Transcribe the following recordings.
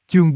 Chương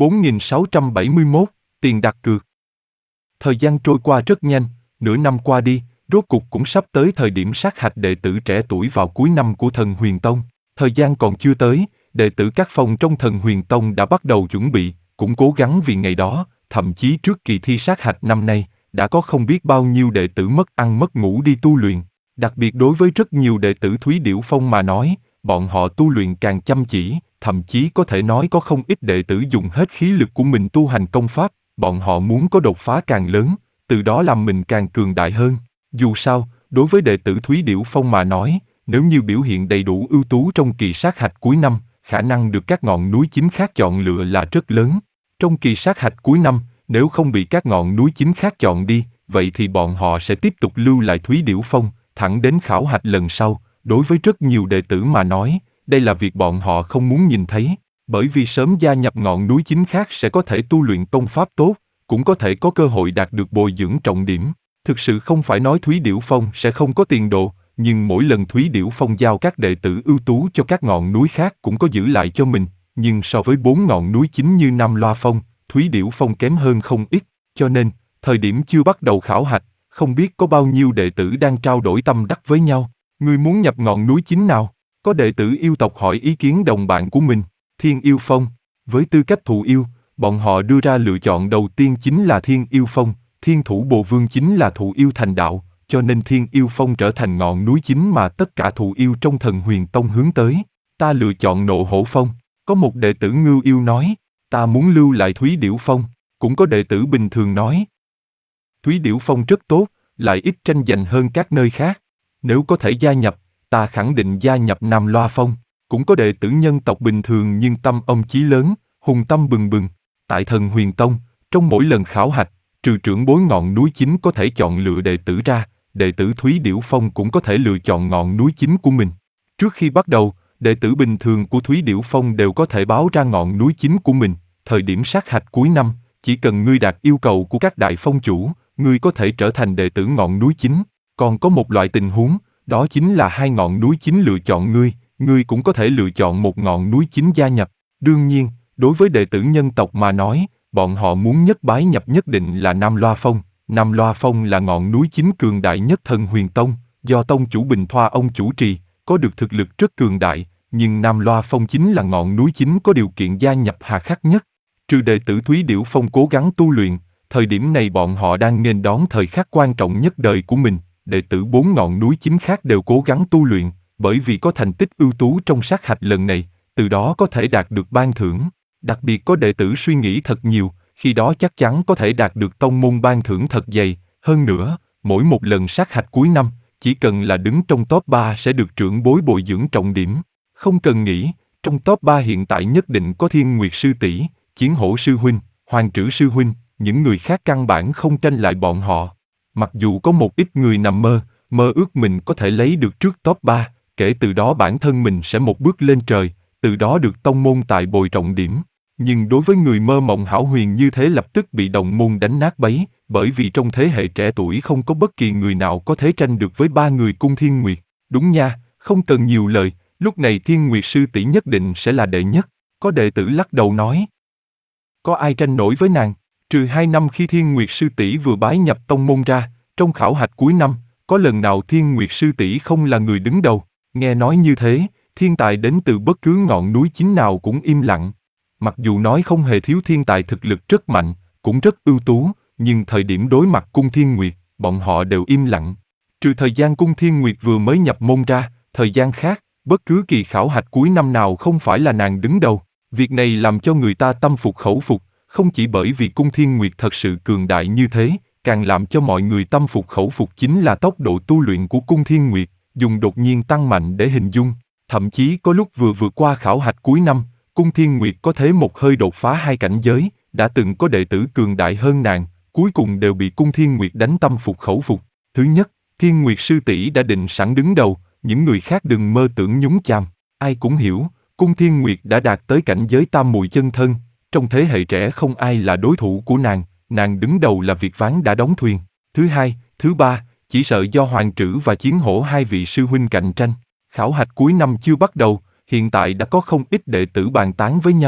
4671, tiền đặt cược. Thời gian trôi qua rất nhanh, nửa năm qua đi, rốt cục cũng sắp tới thời điểm sát hạch đệ tử trẻ tuổi vào cuối năm của Thần Huyền Tông. Thời gian còn chưa tới, đệ tử các phong trong Thần Huyền Tông đã bắt đầu chuẩn bị, cũng cố gắng vì ngày đó, thậm chí trước kỳ thi sát hạch năm nay, đã có không biết bao nhiêu đệ tử mất ăn mất ngủ đi tu luyện. Đặc biệt đối với rất nhiều đệ tử Thúy Điểu Phong mà nói, bọn họ tu luyện càng chăm chỉ, thậm chí có thể nói có không ít đệ tử dùng hết khí lực của mình tu hành công pháp, bọn họ muốn có đột phá càng lớn, từ đó làm mình càng cường đại hơn. Dù sao, đối với đệ tử Thúy Điểu Phong mà nói, nếu như biểu hiện đầy đủ ưu tú trong kỳ sát hạch cuối năm, khả năng được các ngọn núi chính khác chọn lựa là rất lớn. Trong kỳ sát hạch cuối năm, nếu không bị các ngọn núi chính khác chọn đi, vậy thì bọn họ sẽ tiếp tục lưu lại Thúy Điểu Phong, thẳng đến khảo hạch lần sau. Đối với rất nhiều đệ tử mà nói, đây là việc bọn họ không muốn nhìn thấy, bởi vì sớm gia nhập ngọn núi chính khác sẽ có thể tu luyện công pháp tốt, cũng có thể có cơ hội đạt được bồi dưỡng trọng điểm. Thực sự không phải nói Thúy Điểu Phong sẽ không có tiền đồ, nhưng mỗi lần Thúy Điểu Phong giao các đệ tử ưu tú cho các ngọn núi khác cũng có giữ lại cho mình, nhưng so với 4 ngọn núi chính như Nam Loa Phong, Thúy Điểu Phong kém hơn không ít, cho nên, thời điểm chưa bắt đầu khảo hạch, không biết có bao nhiêu đệ tử đang trao đổi tâm đắc với nhau. Ngươi muốn nhập ngọn núi chính nào? Có đệ tử yêu tộc hỏi ý kiến đồng bạn của mình, Thiên Yêu Phong. Với tư cách thụ yêu, bọn họ đưa ra lựa chọn đầu tiên chính là Thiên Yêu Phong, Thiên Thủ Bồ Vương chính là thụ yêu thành đạo, cho nên Thiên Yêu Phong trở thành ngọn núi chính mà tất cả thụ yêu trong Thần Huyền Tông hướng tới. Ta lựa chọn Nộ Hổ Phong. Có một đệ tử ngưu yêu nói, ta muốn lưu lại Thúy Điểu Phong. Cũng có đệ tử bình thường nói, Thúy Điểu Phong rất tốt, lại ít tranh giành hơn các nơi khác. Nếu có thể gia nhập, ta khẳng định gia nhập Nam Loa Phong. Cũng có đệ tử nhân tộc bình thường nhưng tâm ông chí lớn, hùng tâm bừng bừng. Tại Thần Huyền Tông, trong mỗi lần khảo hạch, trừ trưởng bối ngọn núi chính có thể chọn lựa đệ tử ra, đệ tử Thúy Điểu Phong cũng có thể lựa chọn ngọn núi chính của mình. Trước khi bắt đầu, đệ tử bình thường của Thúy Điểu Phong đều có thể báo ra ngọn núi chính của mình. Thời điểm sát hạch cuối năm, chỉ cần ngươi đạt yêu cầu của các đại phong chủ, ngươi có thể trở thành đệ tử ngọn núi chính. Còn có một loại tình huống, đó chính là 2 ngọn núi chính lựa chọn ngươi cũng có thể lựa chọn một ngọn núi chính gia nhập. Đương nhiên, đối với đệ tử nhân tộc mà nói, bọn họ muốn nhất bái nhập nhất định là Nam Loa Phong. Nam Loa Phong là ngọn núi chính cường đại nhất Thần Huyền Tông, do tông chủ Bình Thoa ông chủ trì, có được thực lực rất cường đại, nhưng Nam Loa Phong chính là ngọn núi chính có điều kiện gia nhập hà khắc nhất. Trừ đệ tử Thúy Điểu Phong cố gắng tu luyện, thời điểm này bọn họ đang nghênh đón thời khắc quan trọng nhất đời của mình. Đệ tử 4 ngọn núi chính khác đều cố gắng tu luyện, bởi vì có thành tích ưu tú trong sát hạch lần này, từ đó có thể đạt được ban thưởng. Đặc biệt có đệ tử suy nghĩ thật nhiều, khi đó chắc chắn có thể đạt được tông môn ban thưởng thật dày. Hơn nữa, mỗi một lần sát hạch cuối năm, chỉ cần là đứng trong top 3 sẽ được trưởng bối bồi dưỡng trọng điểm. Không cần nghĩ, trong top 3 hiện tại nhất định có Thiên Nguyệt Sư Tỷ, Chiến Hổ Sư Huynh, Hoàng Trữ Sư Huynh, những người khác căn bản không tranh lại bọn họ. Mặc dù có một ít người nằm mơ ước mình có thể lấy được trước top 3, kể từ đó bản thân mình sẽ một bước lên trời, từ đó được tông môn tại bồi trọng điểm. Nhưng đối với người mơ mộng hão huyền như thế lập tức bị đồng môn đánh nát bấy, bởi vì trong thế hệ trẻ tuổi không có bất kỳ người nào có thể tranh được với 3 người cung Thiên Nguyệt. Đúng nha, không cần nhiều lời, lúc này Thiên Nguyệt Sư Tỷ nhất định sẽ là đệ nhất. Có đệ tử lắc đầu nói, có ai tranh nổi với nàng? Trừ 2 năm khi Thiên Nguyệt Sư Tỷ vừa bái nhập tông môn ra, trong khảo hạch cuối năm, có lần nào Thiên Nguyệt Sư Tỷ không là người đứng đầu. Nghe nói như thế, thiên tài đến từ bất cứ ngọn núi chính nào cũng im lặng. Mặc dù nói không hề thiếu thiên tài thực lực rất mạnh, cũng rất ưu tú, nhưng thời điểm đối mặt cung Thiên Nguyệt, bọn họ đều im lặng. Trừ thời gian cung Thiên Nguyệt vừa mới nhập môn ra, thời gian khác, bất cứ kỳ khảo hạch cuối năm nào không phải là nàng đứng đầu. Việc này làm cho người ta tâm phục khẩu phục, không chỉ bởi vì cung Thiên Nguyệt thật sự cường đại như thế, càng làm cho mọi người tâm phục khẩu phục chính là tốc độ tu luyện của cung Thiên Nguyệt, dùng đột nhiên tăng mạnh để hình dung. Thậm chí có lúc vừa vượt qua khảo hạch cuối năm, cung Thiên Nguyệt có thế một hơi đột phá 2 cảnh giới, đã từng có đệ tử cường đại hơn nàng, cuối cùng đều bị cung Thiên Nguyệt đánh tâm phục khẩu phục. Thứ nhất, Thiên Nguyệt Sư Tỷ đã định sẵn đứng đầu, những người khác đừng mơ tưởng nhúng chàm. Ai cũng hiểu, cung Thiên Nguyệt đã đạt tới cảnh giới tam muội chân thân, trong thế hệ trẻ không ai là đối thủ của nàng đứng đầu là việc ván đã đóng thuyền. Thứ hai, thứ ba, chỉ sợ do Hoàng Trữ và Chiến Hổ 2 vị sư huynh cạnh tranh. Khảo hạch cuối năm chưa bắt đầu, hiện tại đã có không ít đệ tử bàn tán với nhau.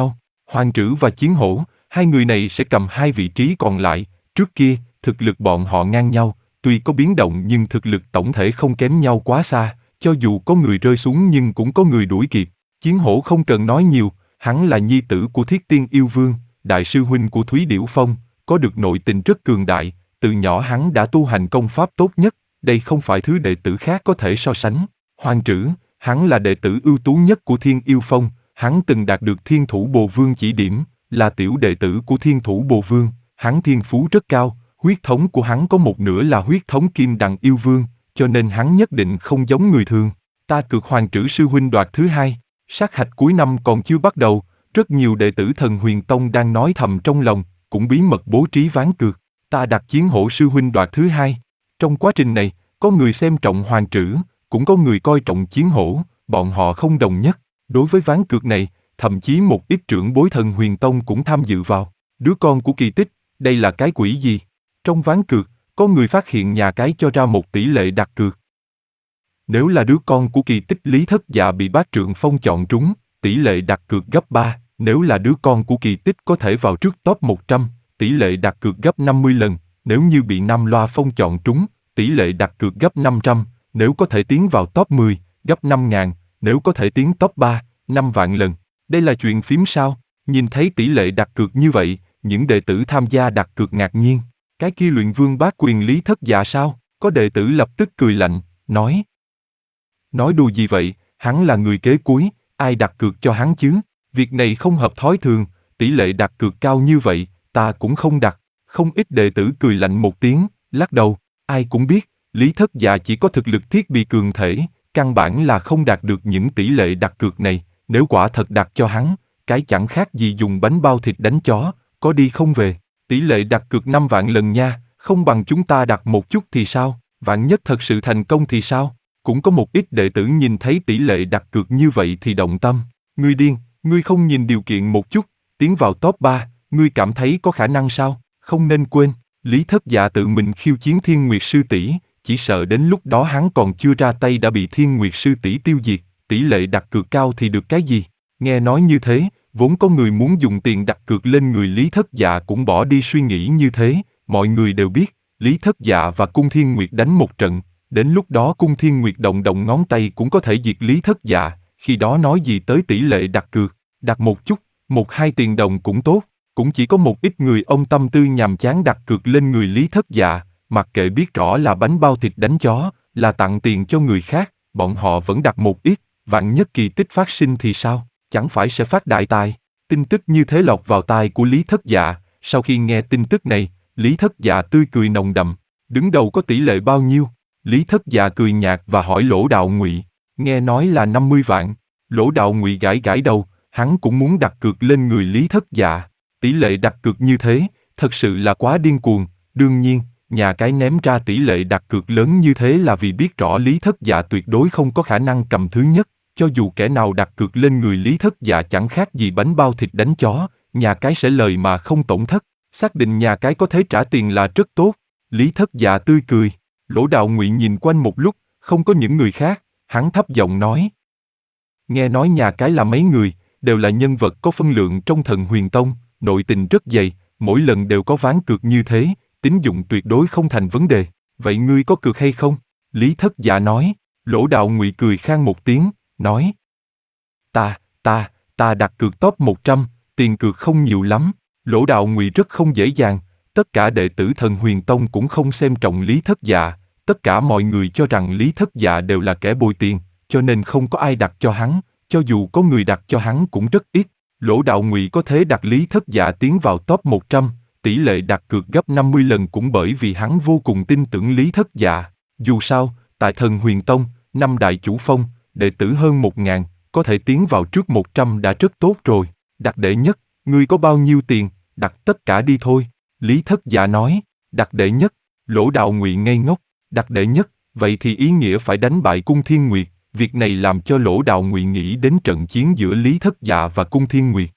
Hoàng Trữ và Chiến Hổ, hai người này sẽ cầm hai vị trí còn lại. Trước kia, thực lực bọn họ ngang nhau, tuy có biến động nhưng thực lực tổng thể không kém nhau quá xa, cho dù có người rơi xuống nhưng cũng có người đuổi kịp. Chiến Hổ không cần nói nhiều, hắn là nhi tử của Thiết Tiên Yêu Vương, đại sư huynh của Thúy Điểu Phong, có được nội tình rất cường đại, từ nhỏ hắn đã tu hành công pháp tốt nhất, đây không phải thứ đệ tử khác có thể so sánh. Hoàng Trữ, hắn là đệ tử ưu tú nhất của Thiên Yêu Phong, hắn từng đạt được Thiên Thủ Bồ Vương chỉ điểm, là tiểu đệ tử của Thiên Thủ Bồ Vương, hắn thiên phú rất cao, huyết thống của hắn có một nửa là huyết thống Kim Đằng Yêu Vương, cho nên hắn nhất định không giống người thường. Ta cược Hoàng Trữ sư huynh đoạt thứ hai. Sát hạch cuối năm còn chưa bắt đầu, rất nhiều đệ tử Thần Huyền Tông đang nói thầm trong lòng, cũng bí mật bố trí ván cược. Ta đặt Chiến Hổ sư huynh đoạt thứ hai. Trong quá trình này, có người xem trọng Hoàng Trữ, cũng có người coi trọng Chiến Hổ, bọn họ không đồng nhất. Đối với ván cược này, thậm chí một ít trưởng bối Thần Huyền Tông cũng tham dự vào. Đứa con của Kỳ Tích, đây là cái quỷ gì? Trong ván cược, có người phát hiện nhà cái cho ra một tỷ lệ đặt cược. Nếu là đứa con của Kỳ Tích Lý Thất Dạ bị Bát Trượng Phong chọn trúng, tỷ lệ đặt cược gấp 3, nếu là đứa con của Kỳ Tích có thể vào trước top 100, tỷ lệ đặt cược gấp 50 lần, nếu như bị Nam Loa Phong chọn trúng, tỷ lệ đặt cược gấp 500, nếu có thể tiến vào top 10, gấp 5.000, nếu có thể tiến top 3, 5 vạn lần. Đây là chuyện phím sao? Nhìn thấy tỷ lệ đặt cược như vậy, những đệ tử tham gia đặt cược ngạc nhiên. Cái kia Luyện Vương Bát Quyền Lý Thất Dạ sao? Có đệ tử lập tức cười lạnh, nói. Nói đùa gì vậy, hắn là người kế cuối, ai đặt cược cho hắn chứ? Việc này không hợp thói thường, tỷ lệ đặt cược cao như vậy, ta cũng không đặt. Không ít đệ tử cười lạnh một tiếng, lắc đầu, ai cũng biết, Lý Thất Dạ chỉ có thực lực thiết bị cường thể, căn bản là không đạt được những tỷ lệ đặt cược này, nếu quả thật đặt cho hắn, cái chẳng khác gì dùng bánh bao thịt đánh chó, có đi không về. Tỷ lệ đặt cược 5 vạn lần nha, không bằng chúng ta đặt một chút thì sao, vạn nhất thật sự thành công thì sao? Cũng có một ít đệ tử nhìn thấy tỷ lệ đặt cược như vậy thì động tâm. Ngươi điên, ngươi không nhìn điều kiện một chút, tiến vào top 3, ngươi cảm thấy có khả năng sao? Không nên quên, Lý Thất Dạ tự mình khiêu chiến Thiên Nguyệt Sư tỷ, chỉ sợ đến lúc đó hắn còn chưa ra tay đã bị Thiên Nguyệt Sư tỷ tiêu diệt, tỷ lệ đặt cược cao thì được cái gì? Nghe nói như thế, vốn có người muốn dùng tiền đặt cược lên người Lý Thất Dạ cũng bỏ đi suy nghĩ như thế, mọi người đều biết, Lý Thất Dạ và Cung Thiên Nguyệt đánh một trận, đến lúc đó Cung Thiên Nguyệt động động ngón tay cũng có thể diệt Lý Thất Dạ, khi đó nói gì tới tỷ lệ đặt cược, đặt một chút, 1-2 tiền đồng cũng tốt, cũng chỉ có một ít người ông tâm tư nhàm chán đặt cược lên người Lý Thất Dạ, mặc kệ biết rõ là bánh bao thịt đánh chó, là tặng tiền cho người khác, bọn họ vẫn đặt một ít, vạn nhất kỳ tích phát sinh thì sao, chẳng phải sẽ phát đại tài. Tin tức như thế lọt vào tai của Lý Thất Dạ, sau khi nghe tin tức này, Lý Thất Dạ tươi cười nồng đậm, đứng đầu có tỷ lệ bao nhiêu? Lý Thất Dạ cười nhạt và hỏi Lỗ Đạo Ngụy, nghe nói là 50 vạn. Lỗ Đạo Ngụy gãi gãi đầu, hắn cũng muốn đặt cược lên người Lý Thất Dạ. Tỷ lệ đặt cược như thế, thật sự là quá điên cuồng. Đương nhiên, nhà cái ném ra tỷ lệ đặt cược lớn như thế là vì biết rõ Lý Thất Dạ tuyệt đối không có khả năng cầm thứ nhất. Cho dù kẻ nào đặt cược lên người Lý Thất Dạ chẳng khác gì bánh bao thịt đánh chó, nhà cái sẽ lời mà không tổn thất. Xác định nhà cái có thể trả tiền là rất tốt. Lý Thất Dạ tươi cười. Lỗ Đạo Ngụy nhìn quanh một lúc, không có những người khác, hắn thấp giọng nói. Nghe nói nhà cái là mấy người, đều là nhân vật có phân lượng trong Thần Huyền Tông, nội tình rất dày, mỗi lần đều có ván cược như thế, tín dụng tuyệt đối không thành vấn đề. Vậy ngươi có cược hay không? Lý Thất Dạ nói. Lỗ Đạo Ngụy cười khan một tiếng, nói. Ta đặt cược top 100, tiền cược không nhiều lắm. Lỗ Đạo Ngụy rất không dễ dàng, tất cả đệ tử Thần Huyền Tông cũng không xem trọng Lý Thất Dạ, tất cả mọi người cho rằng Lý Thất Dạ đều là kẻ bồi tiền, cho nên không có ai đặt cho hắn, cho dù có người đặt cho hắn cũng rất ít. Lỗ Đạo Ngụy có thể đặt Lý Thất Dạ tiến vào top 100, tỷ lệ đặt cược gấp 50 lần cũng bởi vì hắn vô cùng tin tưởng Lý Thất Dạ. Dù sao, tại Thần Huyền Tông, 5 đại chủ phong, đệ tử hơn 1.000, có thể tiến vào trước 100 đã rất tốt rồi. Đặt đệ nhất, ngươi có bao nhiêu tiền, đặt tất cả đi thôi. Lý Thất Dạ nói, đặt đệ nhất. Lỗ Đạo Ngụy ngây ngốc, đặt đệ nhất, vậy thì ý nghĩa phải đánh bại Cung Thiên Nguyệt. Việc này làm cho Lỗ Đạo Ngụy nghĩ đến trận chiến giữa Lý Thất Dạ và Cung Thiên Nguyệt.